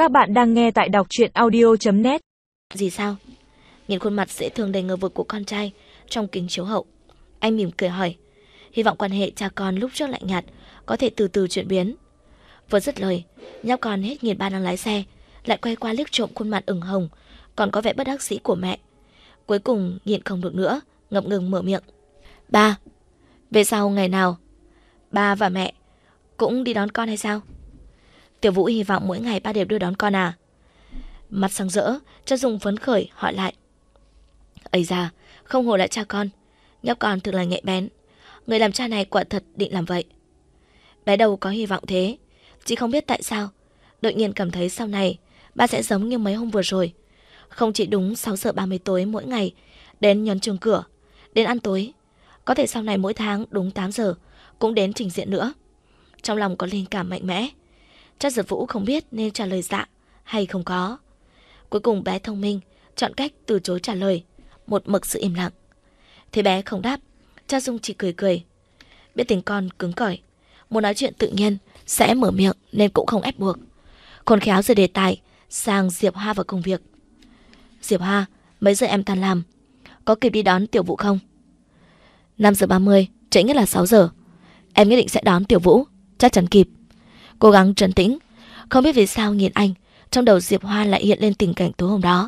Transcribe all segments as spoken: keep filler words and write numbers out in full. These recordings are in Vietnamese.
Các bạn đang nghe tại đọc truyện audio chấm net. Gì sao? Nhìn khuôn mặt dễ thương đầy ngờ vực của con trai trong kính chiếu hậu, anh mỉm cười hỏi, hy vọng quan hệ cha con lúc trước lạnh nhạt có thể từ từ chuyển biến. Vừa dứt lời, nhóc con hết nhìn ba đang lái xe, lại quay qua liếc trộm khuôn mặt ửng hồng còn có vẻ bất đắc dĩ của mẹ. Cuối cùng nhịn không được nữa, ngập ngừng mở miệng. Ba, về sau ngày nào ba và mẹ cũng đi đón con hay sao? Tiểu Vũ hy vọng mỗi ngày ba đều đưa đón con à? Mặt sáng rỡ, Cha Dung phấn khởi hỏi lại. Ây da, không hổ là cha con, nhóc con thực là nhạy bén. Người làm cha này quả thật định làm vậy. Bé đâu có hy vọng thế, chỉ không biết tại sao đột nhiên cảm thấy sau này ba sẽ giống như mấy hôm vừa rồi, không chỉ đúng sáu giờ ba mươi tối mỗi ngày đến nhấn chuông cửa, đến ăn tối, có thể sau này mỗi tháng đúng tám giờ cũng đến trình diện nữa. Trong lòng có linh cảm mạnh mẽ. Cha Giật Vũ không biết nên trả lời dạ hay không có. Cuối cùng bé thông minh chọn cách từ chối trả lời, một mực sự im lặng. Thế bé không đáp, Cha Dung chỉ cười cười. Biết tính con cứng cỏi, muốn nói chuyện tự nhiên sẽ mở miệng nên cũng không ép buộc. Khôn khéo rời đề tài sang Diệp Hoa và công việc. Diệp Hoa, mấy giờ em tan làm? Có kịp đi đón Tiểu Vũ không? Năm giờ ba mươi, trễ nhất là sáu giờ. Em nhất định sẽ đón Tiểu Vũ, chắc chắn kịp. Cố gắng trấn tĩnh. Không biết vì sao nhìn anh, trong đầu Diệp Hoa lại hiện lên tình cảnh tối hôm đó.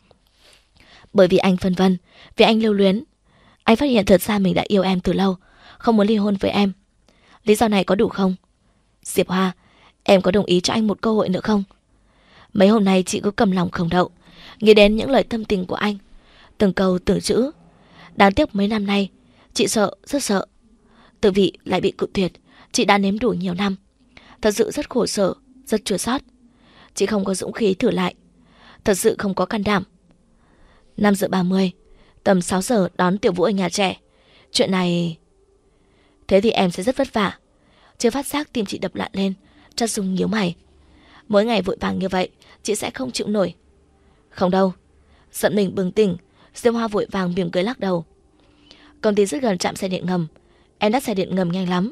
Bởi vì anh phân vân, vì anh lưu luyến. Anh phát hiện thật ra mình đã yêu em từ lâu, không muốn ly hôn với em. Lý do này có đủ không? Diệp Hoa, em có đồng ý cho anh một cơ hội nữa không? Mấy hôm nay chị cứ cầm lòng không đậu, nghĩ đến những lời thâm tình của anh, từng câu từng chữ. Đáng tiếc mấy năm nay chị sợ, rất sợ. Từ vị lại bị cự tuyệt. Chị đã nếm đủ nhiều năm, thật sự rất khổ sở, rất chua xót. Chị không có dũng khí thử lại, thật sự không có can đảm. Năm giờ ba mươi, tầm sáu giờ đón Tiểu Vũ ở nhà trẻ. Chuyện này... Thế thì em sẽ rất vất vả. Chưa phát giác tim chị đập loạn lên. Cha Dung nhíu mày. Mỗi ngày vội vàng như vậy chị sẽ không chịu nổi. Không đâu. Giận mình bừng tỉnh, Diệp Hoa vội vàng mỉm cười lắc đầu. Công ty rất gần trạm xe điện ngầm, em đắt xe điện ngầm nhanh lắm.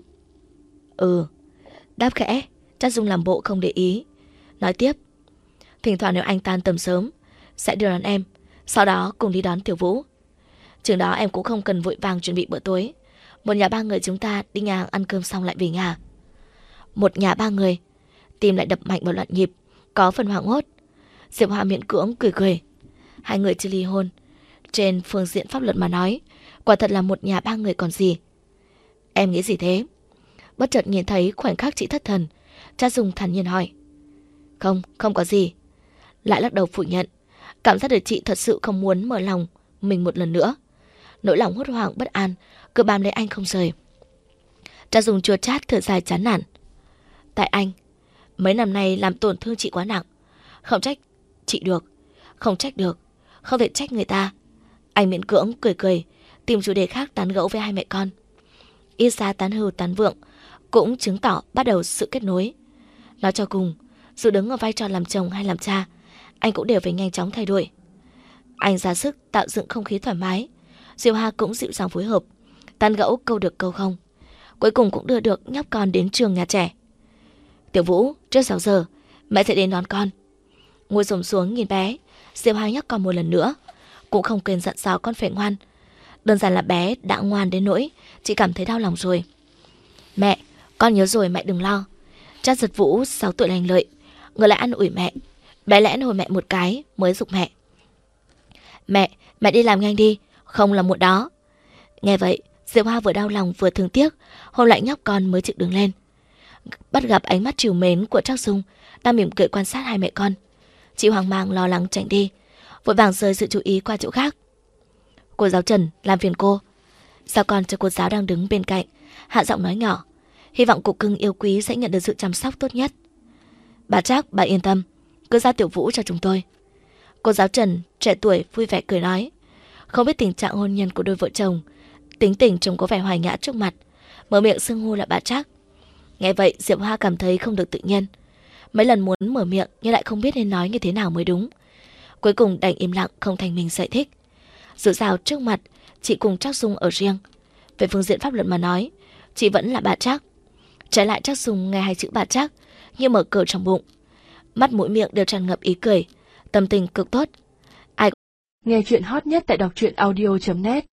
Ừ. Đáp khẽ, Cha Dung làm bộ không để ý. Nói tiếp, thỉnh thoảng nếu anh tan tầm sớm sẽ đưa đón em, sau đó cùng đi đón Tiểu Vũ. Chừng đó em cũng không cần vội vàng chuẩn bị bữa tối. Một nhà ba người chúng ta đi nhà hàng ăn cơm xong lại về nhà. Một nhà ba người. Tim lại đập mạnh một loạt nhịp, có phần hoảng hốt. Diệp Hoa miễn cưỡng cười cười. Hai người chưa ly hôn, trên phương diện pháp luật mà nói, quả thật là một nhà ba người còn gì. Em nghĩ gì thế? Bất chợt nhìn thấy khoảnh khắc chị thất thần, Cha Dung thản nhiên hỏi. Không, không có gì. Lại lắc đầu phủ nhận. Cảm giác được chị thật sự không muốn mở lòng mình một lần nữa. Nỗi lòng hốt hoảng bất an cứ bám lấy anh không rời. Cha Dung chua chát thở dài chán nản. Tại anh, mấy năm nay làm tổn thương chị quá nặng. Không trách chị được, không trách được, không thể trách người ta. Anh miễn cưỡng cười cười, tìm chủ đề khác tán gẫu với hai mẹ con. Ít ra tán hưu tán vượng cũng chứng tỏ bắt đầu sự kết nối. Nói cho cùng, dù đứng ở vai trò làm chồng hay làm cha, anh cũng đều phải nhanh chóng thay đổi. Anh ra sức tạo dựng không khí thoải mái. Diệu Hà cũng dịu dàng phối hợp, tán gẫu câu được câu không. Cuối cùng cũng đưa được nhóc con đến trường nhà trẻ. Tiểu Vũ, trước sáu giờ mẹ sẽ đến đón con. Ngồi xổm xuống nhìn bé, Diệu Hà nhắc con một lần nữa, cũng không quên dặn dò con phải ngoan. Đơn giản là bé đã ngoan đến nỗi chị cảm thấy đau lòng rồi. Mẹ, con nhớ rồi, mẹ đừng lo. Cha Giật Vũ sáu tuổi lành lợi, người lại ăn ủi mẹ. Bé lẽ hồi mẹ một cái mới giục mẹ. Mẹ, mẹ đi làm nhanh đi, không là muộn đó. Nghe vậy, Diệp Hoa vừa đau lòng vừa thương tiếc, hôn lại nhóc con mới chịu đứng lên. Bắt gặp ánh mắt trìu mến của Trác Dung đang mỉm cười quan sát hai mẹ con, chị hoang mang lo lắng tránh đi, vội vàng rời sự chú ý qua chỗ khác. Cô giáo Trần, làm phiền cô. Sao con cho cô giáo đang đứng bên cạnh hạ giọng nói nhỏ, hy vọng cục cưng yêu quý sẽ nhận được sự chăm sóc tốt nhất. Bà Trác, bà yên tâm, cứ giao Tiểu Vũ cho chúng tôi. Cô giáo Trần trẻ tuổi vui vẻ cười nói. Không biết tình trạng hôn nhân của đôi vợ chồng, tính tình trông có vẻ hoài nhã trước mặt, mở miệng xưng hô là bà Trác. Nghe vậy Diệp Hoa cảm thấy không được tự nhiên, mấy lần muốn mở miệng nhưng lại không biết nên nói như thế nào mới đúng. Cuối cùng đành im lặng không thành mình giải thích. Dù sao trước mặt chị cùng Trác Dung ở riêng, về phương diện pháp luật mà nói, chị vẫn là bà Trác. Trái lại Trác Dung nghe hai chữ bà Trác như mở cờ trong bụng. mắt mũi miệng đều tràn ngập ý cười, tâm tình cực tốt. Nghe chuyện hot nhất tại đọc truyện audio chấm net.